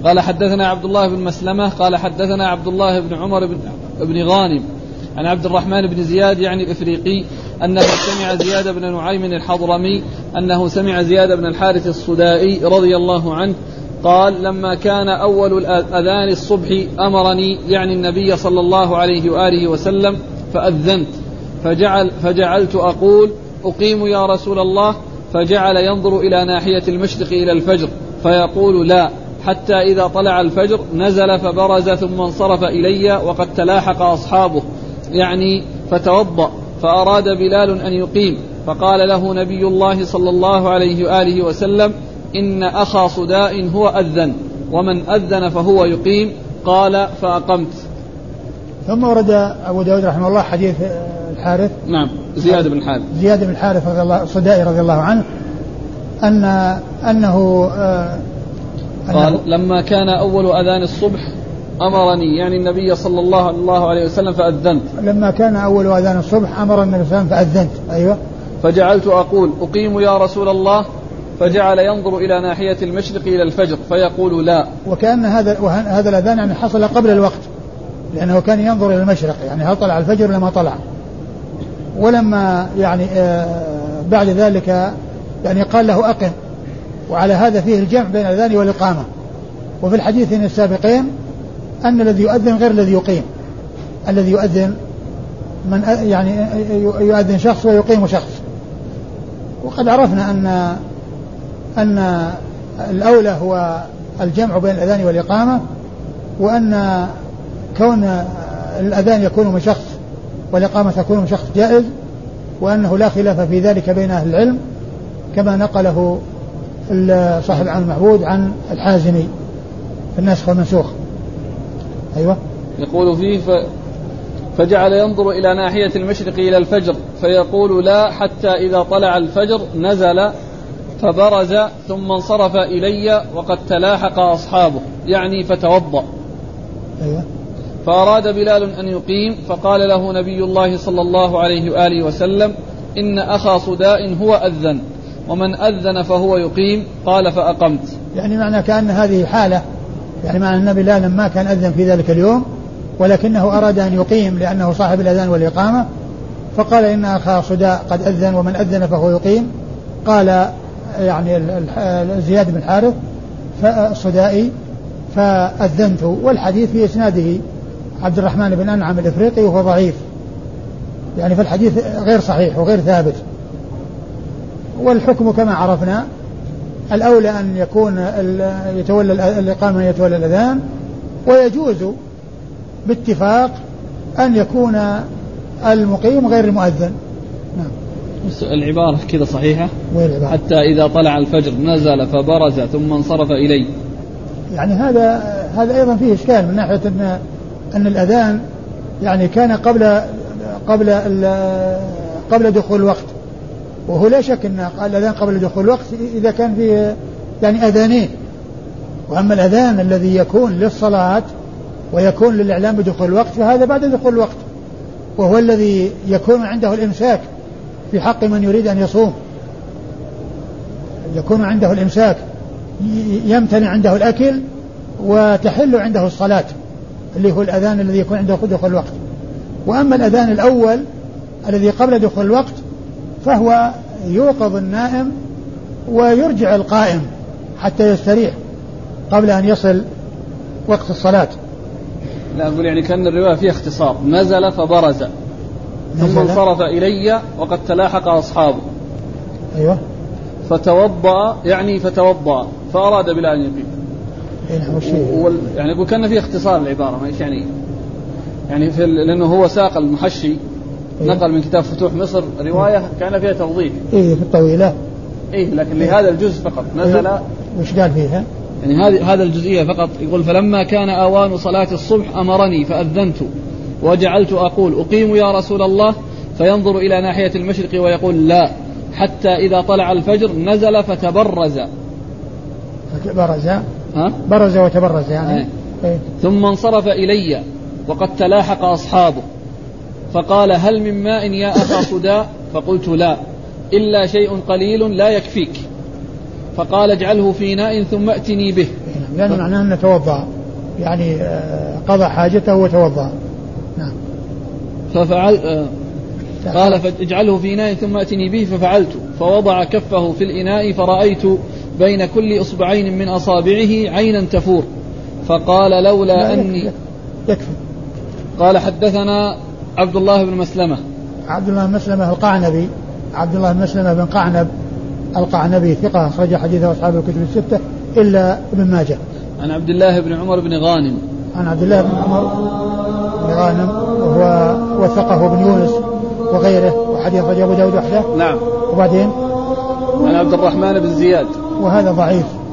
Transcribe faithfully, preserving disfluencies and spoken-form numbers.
قال حدثنا عبد الله بن مسلمة قال حدثنا عبد الله بن عمر بن, بن غانم عن عبد الرحمن بن زياد يعني الإفريقي أنه سمع زياد بن نعيم الحضرمي أنه سمع زياد بن الحارث الصدائي رضي الله عنه قال لما كان أول أذان الصبح أمرني يعني النبي صلى الله عليه وآله وسلم فأذنت فجعل فجعلت أقول أقيم يا رسول الله، فجعل ينظر إلى ناحية المشرق إلى الفجر فيقول لا، حتى إذا طلع الفجر نزل فبرز ثم انصرف إلي وقد تلاحق أصحابه يعني فتوضأ، فأراد بلال أن يقيم فقال له نبي الله صلى الله عليه وآله وسلم إن أخا صداء هو أذن ومن أذن فهو يقيم، قال فأقمت. ثم ورد أبو داود رحمه الله حديث الحارث نعم زياد بن الحارث زياد بن الحارث رضي الله الصدائي رضي الله عنه أن أنه آه قال لما كان أول أذان الصبح أمرني يعني النبي صلى الله عليه وسلم فأذنت. لما كان أول أذان الصبح أمر النبي صلى الله عليه وسلم فأذنت. أيوة. فجعلت أقول أقيم يا رسول الله، فجعل ينظر إلى ناحية المشرق إلى الفجر فيقول لا. وكأن هذا هذا الأذان يعني حصل قبل الوقت، لأنه كان ينظر إلى المشرق يعني هل طلع الفجر لما طلع، ولما يعني بعد ذلك يعني قال له أقم، وعلى هذا فيه الجمع بين الأذان والإقامة. وفي الحديثين السابقين أن الذي يؤذن غير الذي يقيم، الذي يؤذن من يعني يؤذن شخص ويقيم شخص. وقد عرفنا أن أن الأولى هو الجمع بين الأذان والإقامة، وأن كون الأذان يكون من شخص والإقامة تكون من شخص جائز، وأنه لا خلاف في ذلك بين أهل العلم كما نقله صاحب عن المعبود عن الحازمي في الناسخ والمنسوخ. أيوة. يقول فيه ف... فجعل ينظر إلى ناحية المشرق إلى الفجر فيقول لا، حتى إذا طلع الفجر نزل فبرز ثم انصرف إلي وقد تلاحق أصحابه يعني فتوضأ. أيوة. فأراد بلال أن يقيم فقال له نبي الله صلى الله عليه وآله وسلم إن أخا صداء هو أذن ومن أذن فهو يقيم، قال فأقمت. يعني معنى كأن هذه حالة، يعني معنى أن بلال ما كان أذن في ذلك اليوم ولكنه أراد أن يقيم لأنه صاحب الأذان والإقامة، فقال إن أخا صداء قد أذن ومن أذن فهو يقيم. قال يعني زياد بن الحارث الصدائي فأذنت. والحديث في إسناده عبد الرحمن بن أنعم الإفريقي وهو ضعيف، يعني فالحديث غير صحيح وغير ثابت. والحكم كما عرفنا الأولى أن يكون يتولى الإقامة يتولى الأذان، ويجوز باتفاق أن يكون المقيم غير المؤذن. نعم. العبارة كذا صحيحة؟ والعبارة حتى إذا طلع الفجر نزل فبرز ثم انصرف إلي. يعني هذا هذا أيضا فيه إشكال من ناحية أن أن الأذان يعني كان قبل قبل قبل دخول الوقت، وهو لا شك أن الأذان قبل دخول الوقت إذا كان فيه يعني أذانين، وأما الأذان الذي يكون للصلاة ويكون للإعلام بدخول الوقت فهذا بعد دخول الوقت، وهو الذي يكون عنده الإمساك في حق من يريد أن يصوم، يكون عنده الإمساك يمتنع عنده الأكل وتحل عنده الصلاة اللي هو الأذان الذي يكون عنده دخول الوقت. وأما الأذان الأول الذي قبل دخول الوقت فهو يوقظ النائم ويرجع القائم حتى يستريح قبل أن يصل وقت الصلاة. لا أقول يعني كان الرواية فيها اختصار، نزل فبرز ثم انصرف إلي وقد تلاحق أصحابه. أيوة. فتوضأ يعني فتوضأ فأراد بلال أن يقيم. وال... يعني يقول كان فيه اختصار العبارة، ما إيش يعني يعني في ال... لأنه هو ساق المحشي أيوة. نقل من كتاب فتوح مصر رواية كان فيها توضيح إيه في الطويلة إيه، لكن لهذا الجزء فقط نزل إيه. وش قال فيها؟ يعني هذه هذا الجزئية فقط. يقول فلما كان آوان صلاة الصبح أمرني فأذنت وجعلت أقول أقيم يا رسول الله، فينظر إلى ناحية المشرق ويقول لا، حتى إذا طلع الفجر نزل فتبرز برز ها؟ برز وتبرز يعني أيه. أيه. ثم انصرف إلي وقد تلاحق أصحابه فقال هل من ماء يا أخا صداء؟ فقلت لا، إلا شيء قليل لا يكفيك. فقال اجعله في ناء ثم أتني به، لأن معناه أنه توضأ يعني قضى حاجته وتوضأ. نعم. ففعل قال فاجعله في إناء ثم أتني به، ففعلت فوضع كفه في الإناء فرأيت بين كل إصبعين من أصابعه عينا تفور، فقال لولا أني يكفي. قال حدثنا عبد الله بن مسلمة عبد الله بن مسلمة القعنبي عبد الله بن مسلمة بن قعنب القعنبي ثقة أخرج حديثه أصحاب الكتب الستة إلا ابن ماجه. عن عبد الله بن عمر بن غانم عن عبد الله بن عمر بن غانم وهو وثقه بن يونس وغيره، وحديث أخرجه أبو داود وحده. نعم. وبعدين عن عبد الرحمن بن زياد وهذا ضعيف